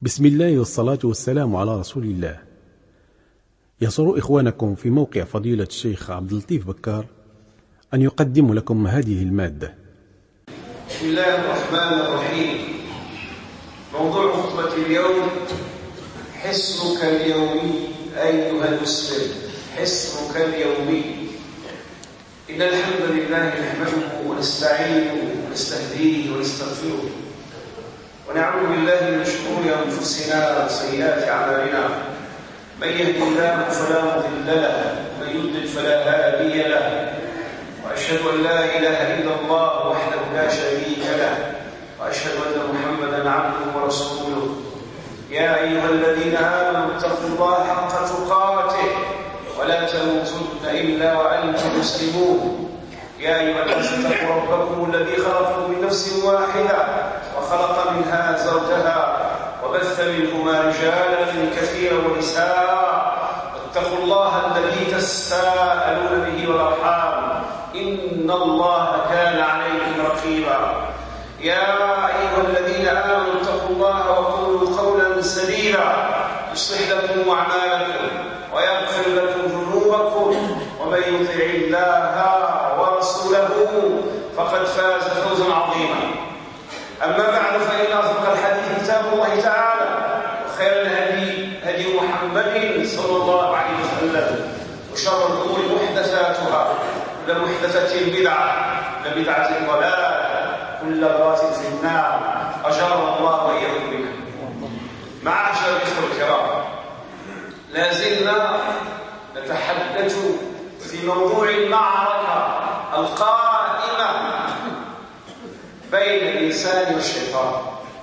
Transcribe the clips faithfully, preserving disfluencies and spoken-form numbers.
بسم الله والصلاة والسلام على رسول الله. يسر إخوانكم في موقع فضيلة الشيخ عبد اللطيف بكار أن يقدم لكم هذه المادة. بسم الله الرحمن الرحيم. موضوع خطبة اليوم: حصنك اليومي أيها المسلم، حصنك اليومي. إن الحمد لله نحمده ونستعينه ونستهديه ونستغفره، ونعوذ بالله من شرور أنفسنا وسيئات أعمالنا. من يهد الله فلا مضل له ومن يضلل فلا هادي له، وأشهد أن لا إله إلا الله وحده لا شريك له، وأشهد أن محمدا عبده ورسوله. يا أيها الذين آمنوا اتقوا الله حق تقاته ولا تموتن إلا وأنتم مسلمون. يا أيها الناس اتقوا ربكم الذي خلقكم من نفس واحدة وخلق منها زوجها وبث منهما رجالا كثيرا ونساء. اتقوا الله الذي تساءلون به والأرحام، إن الله كان عليكم رقيبا. يا أيها الذين آمنوا اتقوا الله وقولوا قولا سديدا يصلح لكم أعمالكم ويغفر لكم ذنوبكم، ومن يطع الله ورسوله فقد فاز فوزا عظيما. أما بعد، فإن أصدق الحديث كتاب الله تعالى، وخير الهدي هدي محمد صلى الله عليه وسلم، وشر الأمور محدثاتها، كل محدثة بدعة، كل بدعة ضلالة، كل ضلالة في النار، أجارنا الله وإياكم منها. معاشر الإخوة الكرام، لا زلنا نتحدث في موضوع المعركة القائمة بين الإنسان والشيطان.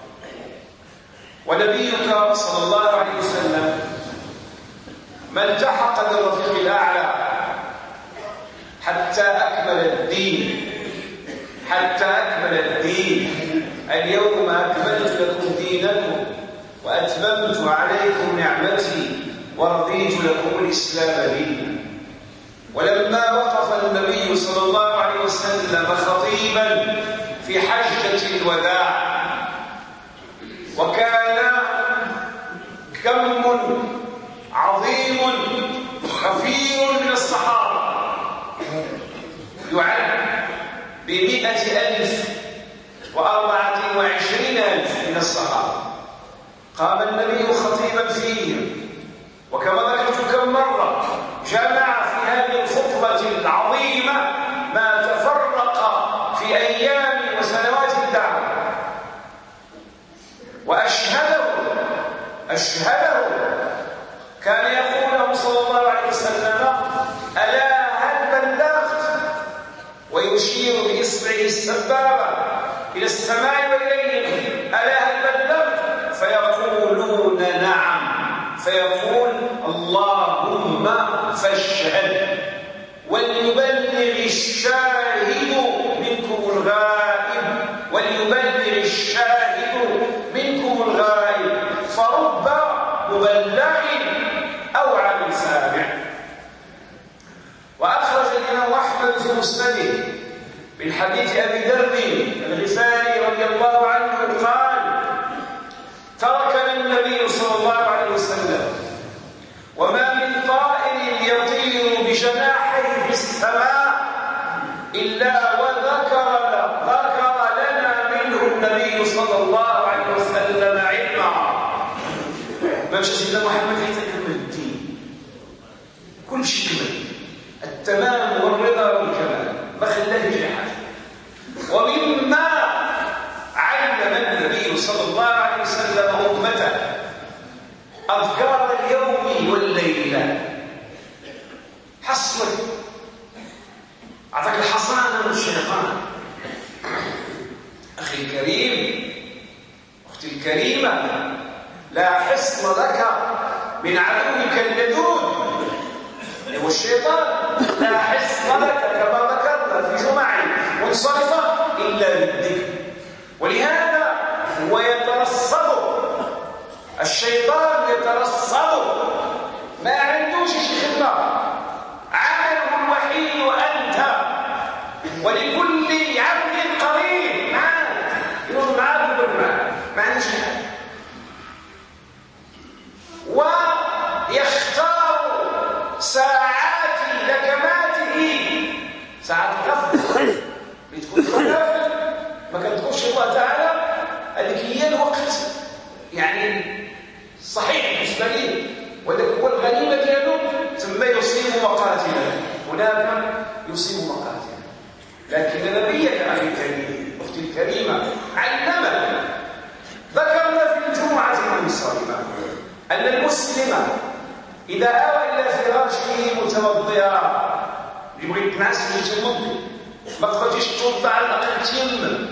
ونبيك صلى الله عليه وسلم ما التحق بالرفيق الأعلى حتى أكمل الدين، حتى أكمل الدين. اليوم أكملت لكم دينكم وأتممت عليكم نعمتي ورضيت لكم الإسلام دينا. ولما وقف النبي صلى الله عليه وسلم خطيبا في حجة الوداع، وكان كم عظيم كثير من الصحابة يعد بمئة ألف وأربعة وعشرين ألف من الصحابة، قام النبي خطيبا فيهم، وكما ذكرت كم مرة جمع في هذه الخطبة العظيمة ما تفرق في أيام وسنوات الدعوة، وأشهده أشهده كان يقول له صلى الله عليه وسلم: ألا هل بلغت؟ ويشير بإصبعه السبابة إلى السماء وإليهم: ألا هل بلغت؟ فيقولون نعم، فيقول: اللهم فاشهد وليبلغ الشاهد منكم الغائب، وليبلغ الشاهد منكم الغائب، فرب مبلغ أوعى من سامع. وأخرج الإمام أحمد في مسنده من حديث أبي ذر الغفاري رضي الله عنه قال: تركنا النبي صلى الله عليه وسلم وما من طائر يطير بجناحيه في السماء إلا وذكر ذكر لنا منه النبي صلى الله عليه وسلم علما. ما مشى سيدنا محمد حتى يكمل الدين، كل شيء كمل، التمام والرضا والكمال، ما خلاه يجي حاجه. ومما علم النبي صلى الله عليه وسلم امته اذكار اليوم والليله. حصلك اعطاك الحصانه من الشيطان. اخي الكريم، اختي الكريمه، لا حصن لك من عدوك اللدود هو الشيطان. لا حصن لك كما ذكرنا في جمع منصرفه الا بالذكر. ولهذا هو يترصد، الشيطان يترصد، ما عندوش شي خدمه، عمله الوحيد وانت، ولكل عبد قرين معاك، يقول معاك يقول معاك، ما عندوش حاجه. الله تعالى هذيك هي الوقت يعني صحيح بالنسبه لي، وذاك هو الغنيمه ديالو، ثم يصيب مقاتله، هناك يصيب مقاتله. لكن نبيك اخي الكريم اختي الكريمه علمنا، ذكرنا في الجمعه المنصرمه ان المسلم اذا اوى الى فراشه متوضئا، يبغي يتنعس في المضي، ما تخرجيش توضع على الاقل تيمم،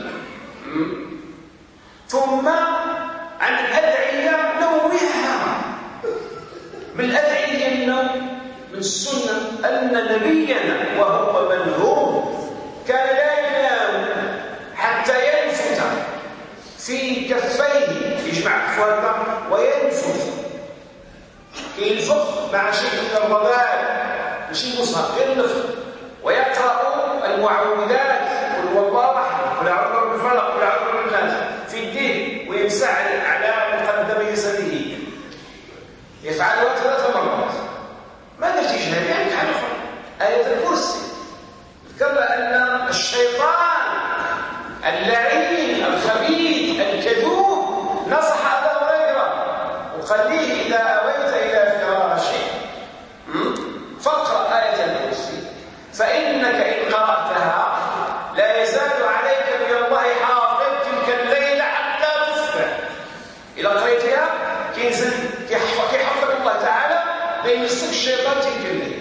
ثم عن الادعيه نوعها. من الادعيه ديالنا من السنه ان نبينا وهو منهوم كان لا ينام حتى ينفث في كفيه، يجمع كفوه وينفث، ينفخ مع شيء من الرذاذ ماشي مصحف، ينفخ ويقرا المعوذات، قل هو الله احد، قل اعوذ برب الفلق، قل اعوذ برب الناس في الدين، ويمسح على مقدم جسده، يفعلها ثلاث مرات. ماذا تجهل؟ يعني تعرف آية الكرسي. ذكرنا أن الشيطان اللعين الخبيث الكذوب نصح أبا هريرة وقال ليه إذا أويت إلى فراشك فاقرأ آية الكرسي، فإنك إن قرأتها لا يزال عليك من الله حافظ تلك الليلة حتى تصبح. إذا قرأتها كينزل كيحفظك الله تعالى لا يمسك الشيطان تلك الليلة.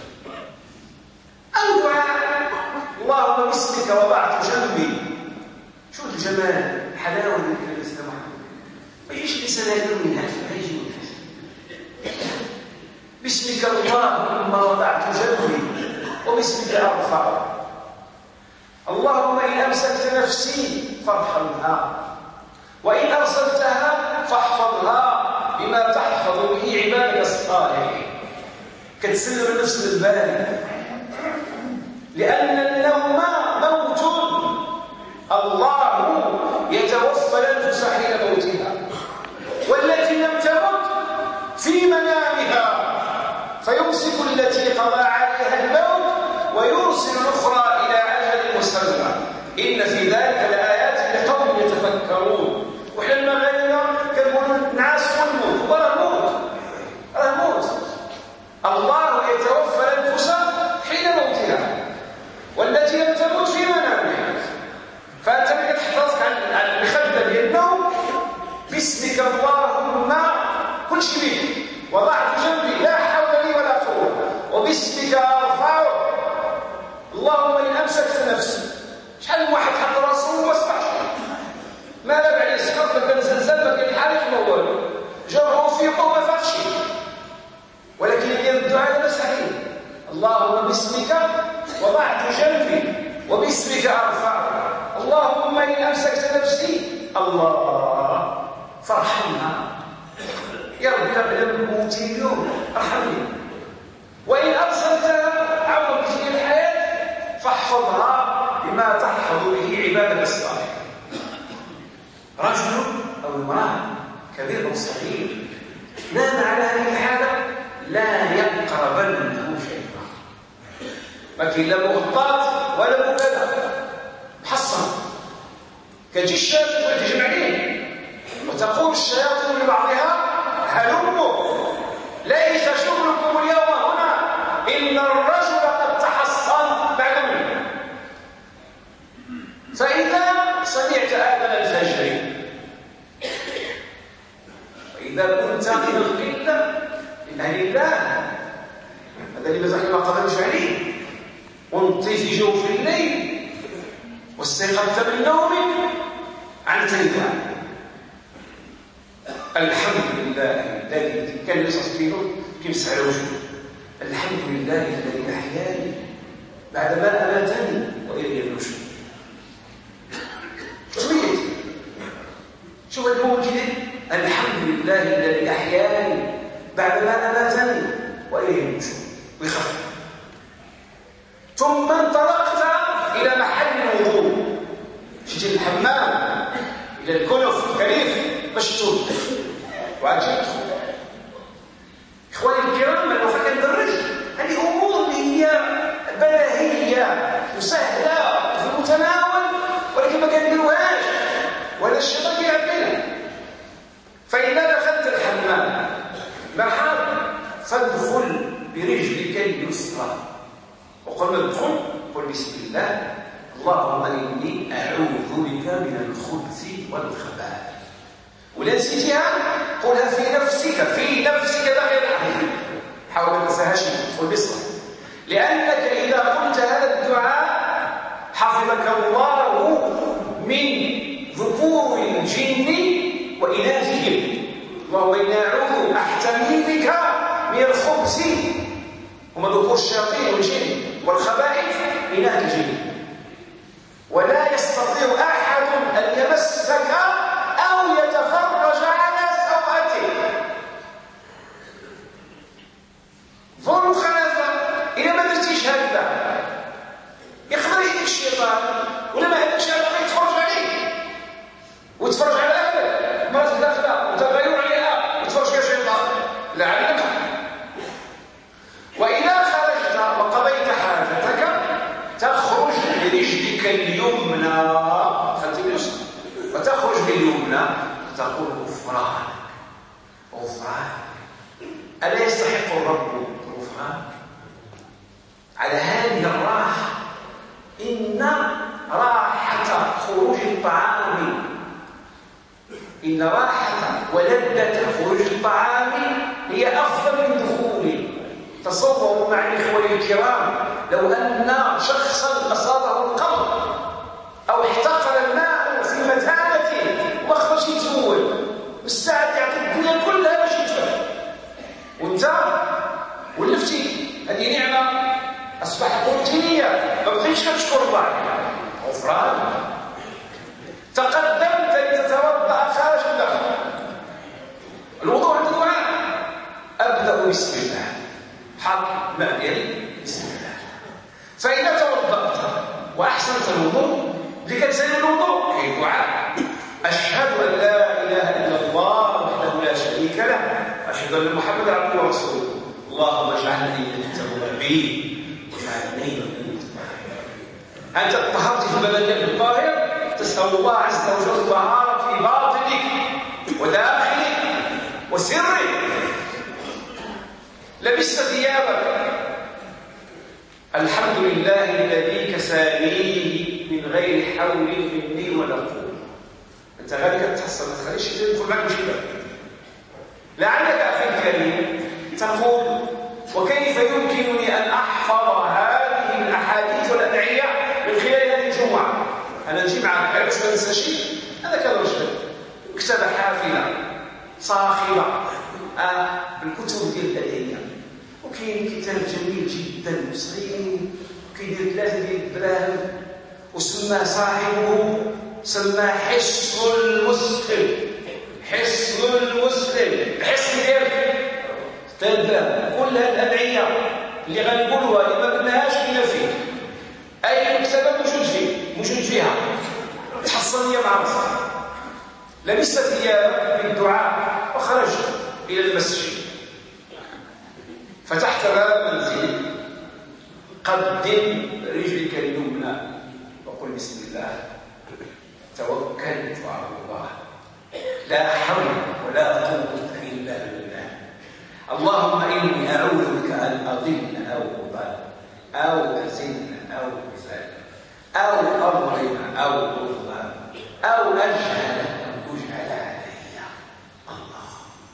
أو دعاء اللهم باسمك وضعت جنبي. شوف الجمال الحلاوة اللي كان الإسلام ما يجيش الإنسان يقول من هذا، ما يجي من هذا. باسمك اللهم وضعت جنبي وباسمك أرفع. اللهم إن أمسكت نفسي فارحمها، وإن أرسلتها فاحفظها بما تحفظ به عبادك الصالحين. كتسلم النفس للباري، لأن النوم موت، الله يتوفى الأنفس حين موتها، والتي لم تمت في منامها فيمسك التي قضى عليها الموت ويرسل الأخرى إلى أجل مسمى. إن في ذلك لآيات لقوم يتفكرون. وحنا المغاربة كنقولوا نعاس ونموت، وراه موت، راه موت. الله يتوفى الأنفس حين موتها والتي لم تمت في منامها. فأنت بدك تحفظك عن المخدة ديال النوم. باسمك اللهم كل شيء بيك وضعت جنبي لا حول لي ولا قوة، وباسمك أرفعه. اللهم إن أمسكت نفسي. شحال من واحد حط راسه وما سمعش، ما لا بعد يسقط، ما كان زلزال، ما كان حريق، ما والو، جرعه فيقه وما فاتش. ولكن ديال الدعاء لا سهل. اللهم باسمك وضعت جنبي وباسمك أرفع. اللهم إن أمسكت نفسي الله فارحمها، يا رب قبل موتي اليوم ارحمني. وإن أرسلتها عوض بك الحياة فاحفظها بما تحفظ به عبادك الصالحين. رجل أو امرأة كبير أو صغير نام على هذه الحالة لا يقربنه شيطان. ما كاين لا مغطات ولا مبالغة، محصن. كتجي الشياطين وتجمع عليه وتقول الشياطين لبعضها هلموا ليس شغلكم اليوم هنا، إن الرجل قد تحصن بعد منه. فإذا سمعت آذان الفجر وإذا كنت من القلة من أهل الله، هذا اللي مازال ما قدرش عليه، وانطي في جوف الليل واستيقظت من نومك عن تلك الحمد لله الذي كان يصفيه كيمسح على وجهه. الحمد لله الذي أحياني بعدما أماتني وإليه النشور. شوية شو الموت الحمد لله الذي أحياني بعدما أماتني وإليه النشور، ويخفف. ثم انطلقت إلى محل الوضوء، جيت الحمام إلى الكنف الكريف باش تتوضا وعاد تدخل. إخواني الكرام، أنا كندرج هذه أمور اللي هي بديهية وسهلة في المتناول، ولكن ما كنديروهاش. فادخل برجلك اليسرى. وقبل ما تدخل قل بسم الله اللهم إني أعوذ بك من الخبث والخبائث. ولا نسيتيها قولها في نفسك في نفسك لا غير أحد. حاول ما تنساهاش تدخل بصرة، لأنك إذا قلت هذا الدعاء حفظك الله من ذكور الجن وإناثهم. اللهم إني أعوذ أحتمي بك من الخبث، هم ذكور الشياطين والجن، والخبائث إناث الجن. ولا يستطيع أحد أن يمسك أو يتفرج على سوءته. ظن خلافة إذا ما درتيش هكذا يقدر يديك الشيطان، ولا ما عندكش هذا يتفرج عليك ويتفرج على أهلك مرات داخلة وتغير عليها ويتفرج كشيطان لعلك. وإذا خرجت وقضيت حاجتك تخرج برجلك اليمنى، خلت اليسرى، وتخرج باليمنى تقول غفرانك غفرانك. ألا يستحق الرب الغفران؟ على هذه الراحة إن راحة خروج الطعام إن راحة ولذة خروج الطعام هي أفضل من دخوله. تصوروا معي إخواني الكرام لو أن شخصا أصابه القبض أو احتقر الماء في متانته وما خرج يتزول مستعد يعطي الدنيا كلها باش يتفهم، وانت ولفتي هذه نعمة أصبحت روتينية ما بقيتش كتشكر الله. غفران. تقدمت لتتوضأ خارج الدخل، الوضوء عند الدعاء أبدأ بسم الله، حط ماء ديالي بسم الله. فإذا توضأت وأحسنت الوضوء اللي كتسالي الوضوء كاين دعاء أشهد أن لا إله إلا الله وحده لا شريك له وأشهد أن محمدا عبده ورسوله اللهم اجعلني من التوابين واجعلني من المتطهرين. أنت طهرت في بدنك الطاهر تسأل الله عز وجل الطهارة في باطنك وداخلك وسرك. لبست ثيابك الحمد لله الذي كسانيه من غير حول مني ولا قوة. انت غير كتحصل ما تخليش يدخل معك مشكلة. لعلك اخي الكريم تقول وكيف يمكنني ان احفظ هذه الاحاديث والادعية من خلال هذه الجمعة؟ انا نجي معك باش ما ننسى شيء. هذا كان رجل كتابة حافلة صاخبة آه بالكتب ديال الادعية، وكاين كتاب جميل جدا صغير كيدير ثلاثة ديال الدراهم وسماه صاحبه سماه حصن المسلم. حصن المسلم الحصن ديالك ثلاثة كل الأدعية اللي غنقولوها اللي ما قلناهاش إلا فيه أي مكتبة موجود فيه موجود فيها تحصل لي مع راسك. لبست ثيابك بالدعاء وخرجت إلى المسجد، فتحت باب المنزل قدم رجلك اليمنى وقل بسم الله توكلت على الله لا حول ولا قوة إلا بالله. اللهم إني أعوذ بك أن أضل أو أضل أو أزل أو أزل أو أظلم أو أظلم أو أجهل أو أجهل علي. الله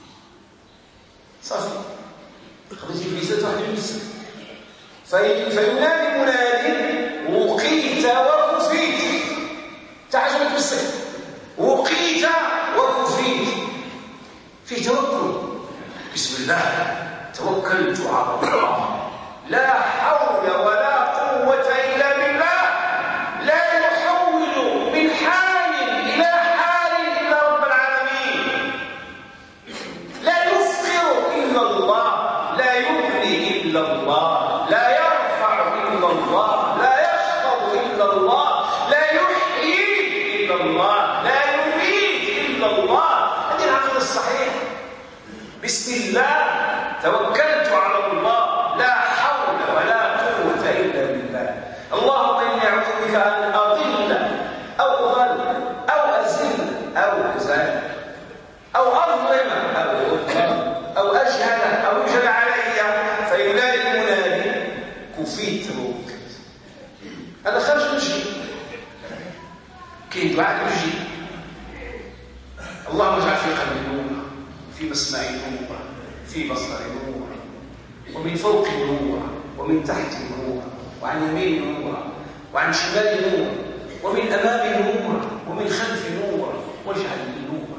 صافي خرجي في ليست واحد المسك. فينادي منادي وقيت وكفيت. تعجبك بالسك وقيت وكفيت في توكل. بسم الله توكلت على الله لا حول ولا قوة إلا بالله. لا يحول من حال إلى حال إلا رب العالمين. لا يفقر إلا الله، لا يغني إلا الله، لا يرفع إلا الله، لا يخفض إلا الله، لا يحيي إلا الله، لا يميت إلا الله. هذه العقيدة الصحيحة. بسم الله توكلت على الله لا حول ولا قوة إلا بالله. اللهم إني أعوذ بك أن أضل أو أضل أو أزل أو أزل أو أظلم أو أظلم أو أجهل أو يجهل علي في مسمعي نور، في بصري نور، ومن فوق نور، ومن تحت نور، وعن يمين نور، وعن شمال نور، ومن أمام نور، ومن خلف نور، واجعل لي نور.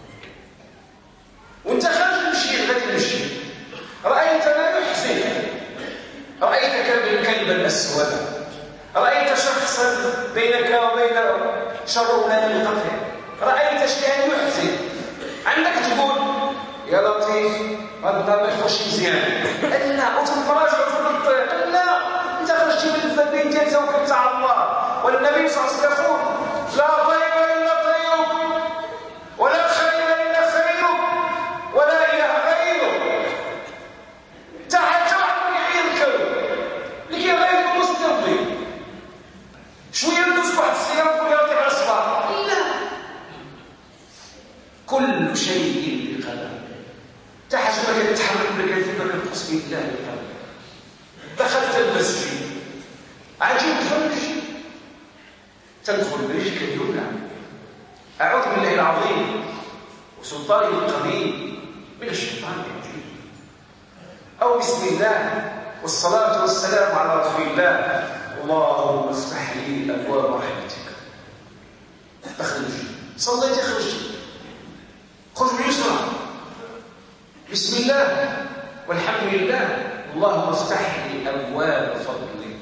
وانت خارج المشي غادي تمشي، رأيت ما يحزن، رأيت كلبا أسودا، رأيت شخصا بينك وبين شر لا القطع، رأيت شيئا يحزن، عندك تقول يا لطيف هذا النهار ما يخرجش مزيان، لا وتنفرج وتنطيق، لا انت خرجتي من الفدين ديال توكلت على الله. والنبي صلى الله عليه وسلم يقول لا طير الا طيرك، ولا خير الا خيرك، ولا اله غيرك. تعال تعال يعيرك اللي كيغير مسترضي شويه ندوز واحد السياره ويقول يعطيك على الصباح، لا كل شيء بقدر. تحت ما كتحرك ولا كتفكر كتقص بالله بالقلب. دخلت المسجد عجيب تخرج تدخل برجلك اليمنى، اعوذ بالله العظيم وسلطانه القديم من الشيطان الرجيم، او بسم الله والصلاه والسلام على رسول الله، اللهم افتح لي ابواب رحمتك. تخرج صليت خرجت، خرج باليسرى بسم الله والحمد لله، اللهم افتح لي ابواب فضلك.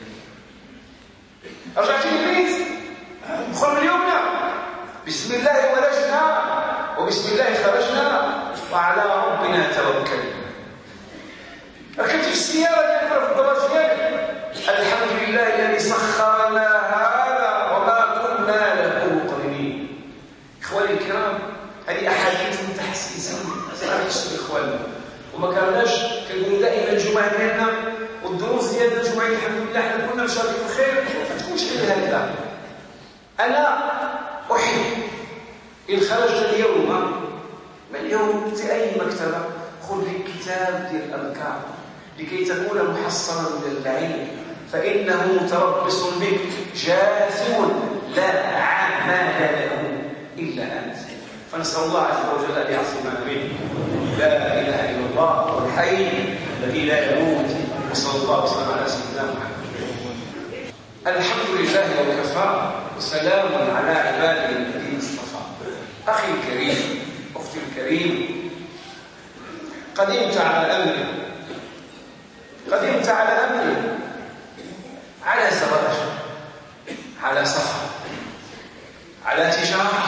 رجعت البيت دخل اليمنى بسم الله ولجنا وبسم الله خرجنا وعلى ربنا توكلنا. ركبت في السياره ديالك في الدراج ديالك، الحمد لله الذي سخر لنا هذا وما كنا له مقرنين. اخواني الكرام، هذه احاديث تحسيسيه صراحه اخواننا، وما كاناش كنقولوا دائما الجمعه ديالنا والدروس ديالنا الجمعه الحمد لله حنا كنا مشاركين في الخير، ما تكونش غير هكذا. انا احب ان خرجت اليوم من اليوم في اي مكتبه خذ لك كتاب ديال الاذكار لكي تكون محصنا من اللعين، فانه متربص بك جاثم لا عمل له الا انت. فنسال الله عز وجل ان يعصمنا منه. لا اله الا الله الحي الذي لا يموت، وصلى الله وسلم على سيدنا محمد. الحمد لله وكفى وسلام على عباده الذين اصطفى. اخي الكريم، اختي الكريم، قدمت على امر قدمت على امر على زواج، على سفر، على تجاره،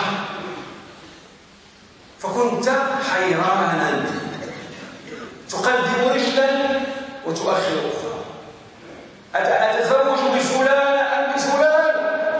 فكنت حيرانا تقدم رجلا وتؤخر اخرى، أتزوج بفلان أم بفلان؟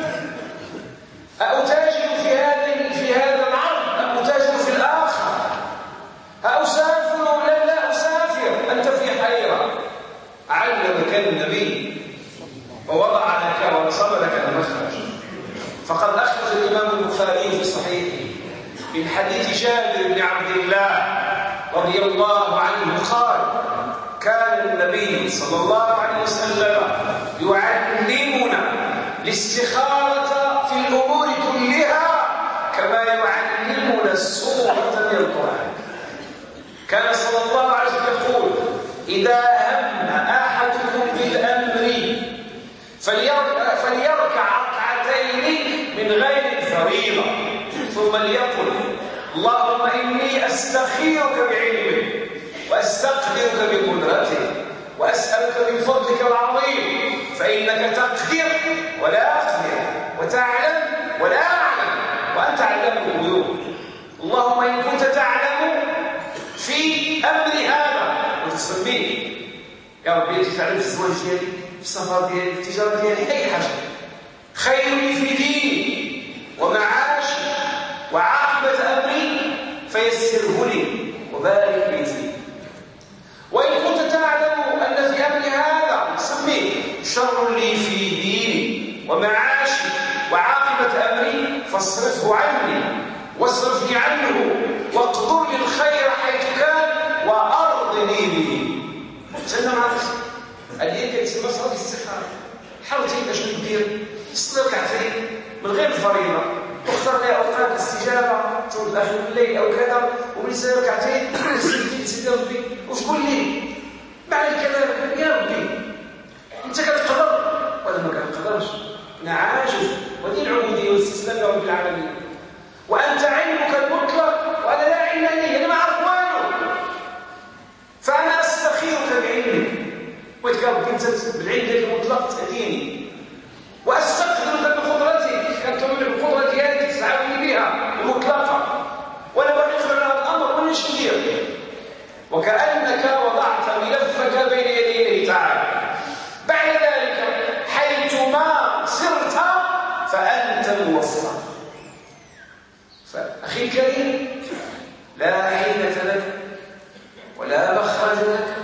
أتاجر في هذا في هذا العرض أم أتاجر في الآخر؟ أسافر ولا لا أسافر؟ أنت في حيرة. علمك النبي ووضع لك ورسم لك المخرج. فقد أخرج الإمام البخاري في صحيحه من حديث جابر بن عبد الله رضي الله عنه قال: كان النبي صلى الله عليه وسلم يعلمنا الاستخارة في الأمور كلها كما يعلمنا السورة من القرآن. كان صلى الله عليه وسلم يقول: إذا هم أحدكم بالأمر فليركع ركعتين من غير الفريضة، ثم ليقل: اللهم إني أستخيرك بعلمك وأستقدرك بقدرتك وأسألك من فضلك العظيم، فإنك تقدر ولا أقدر، وتعلم ولا أعلم، وأنت علام الغيوب. اللهم إن كنت تعلم في أمر هذا وتسميه يا ربي، أنت تعلم في الزواج ديالي، في السفر ديالي، في التجارة ديالي، أي حاجة خير لي في ديني ومعاشي وعاقبة أمري فيسره لي وبارك لي فيه. وإن كنت تعلم أن في أمر هذا سميه شر لي في ديني ومعاشي وعاقبة أمري فاصرفه عني واصرفني عنه واقدر لي الخير حيث كان وأرضني به. سنة مع نفسك اليوم كيتسمى صلاة الاستخارة. حاول تعيد شنو دير، تصلي ركعتين من غير الفريضة، تختار لها أوقات الاستجابة، تقول آخر الليل أو كذا، وبيصلي ركعتين سيدي سيدي ربي وشكون لي معنى الكلام يا ربي انت كتقدر ولا ما كنقدرش انا عاجز ودي العبوديه والاستسلام لرب العالمين وانت علمك المطلق وانا لا علم لي انا ما اعرف والو فانا استخيرك بعلمك وتقابل انت بالعلم ديالك المطلق تهديني واستقدرك بقدرتك كتطلب القدره ديالك تساعدني بها المطلقه وانا باغي نخرج هذا الامر وانا ندير وكانك وضعت ملفك بين يدي الله تعالى بعد ذلك حيثما سرت فانت الموفق. فاخي الكريم لا حيلة لك ولا مخرج لك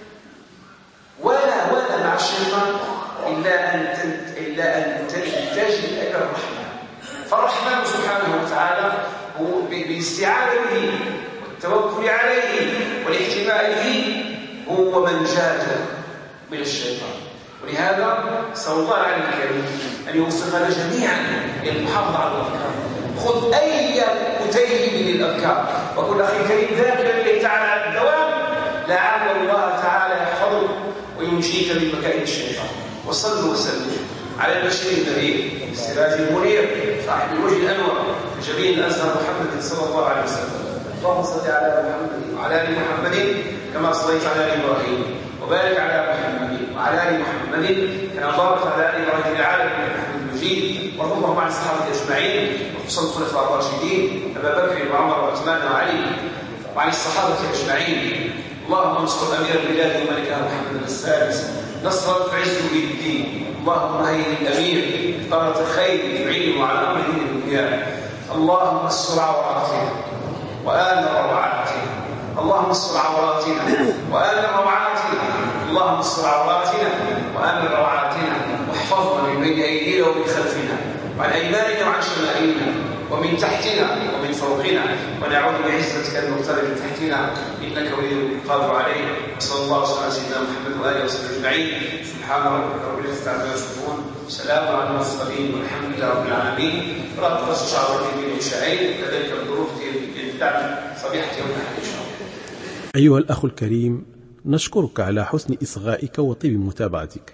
ولا ولا مع الشيطان إلا أن إلا أن تلتجئ إلى الرحمن. فالرحمن سبحانه وتعالى هو بالاستعانة به والتوكل عليه والاحتمال به هو من جاد من الشيطان. ولهذا نسأل الله العلي الكريم أن يوفقنا جميعا إلى المحافظة على الأذكار. خذ أي كتيب من الأذكار وكل أخي كريم ذاكرا لله تعالى على الدوام لعل الله تعالى يحفظك وينجيك من مكائد الشيطان. وصلوا وسلموا على البشير النذير السراج المنير صاحب الوجه الانور جميل الازهر محمد صلى الله عليه وسلم. اللهم صل على محمد وعلى ال محمد كما صليت على ال ابراهيم وبارك على محمد وعلى ال محمد كما باركت على ال ابراهيم في العالمين انك حميد مجيد. وارض اللهم عن الصحابه اجمعين وخصوصا الخلفاء الراشدين ابا بكر وعمر وعثمان وعلي وعن الصحابه اجمعين. اللهم انصر امير البلاد وملكها محمد السادس نصرا تعز به الدين. اللهم هيئ الامير ثمرة خير تعينه على امر دين الدنيا. اللهم استر عوراتنا وآمن روعاتنا. اللهم استر عوراتنا وآمن روعاتنا. اللهم استر عوراتنا وآمن روعاتنا واحفظنا من بين ايدينا ومن خلفنا وعن ايماننا وعن شمائلنا ومن تحتنا ومن فوقنا ونعوذ بعزتك ان نغتال من تحتنا انك ولي القادر عليه. صلى الله وسلم على سيدنا محمد واله وصحبه اجمعين. سبحان ربك رب العزه عما يصفون سلام على المرسلين والحمد لله رب العالمين. راه تقص شعور في الشعير كذلك الظروف ديال الدعم صبيحه يوم الاحد ان شاء الله. ايها الاخ الكريم نشكرك على حسن اصغائك وطيب متابعتك.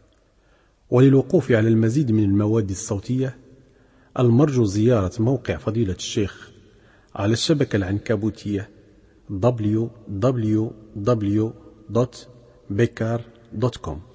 وللوقوف على المزيد من المواد الصوتيه المرجو زيارة موقع فضيلة الشيخ على الشبكة العنكبوتية دبليو دبليو دبليو دوت بكار دوت كوم.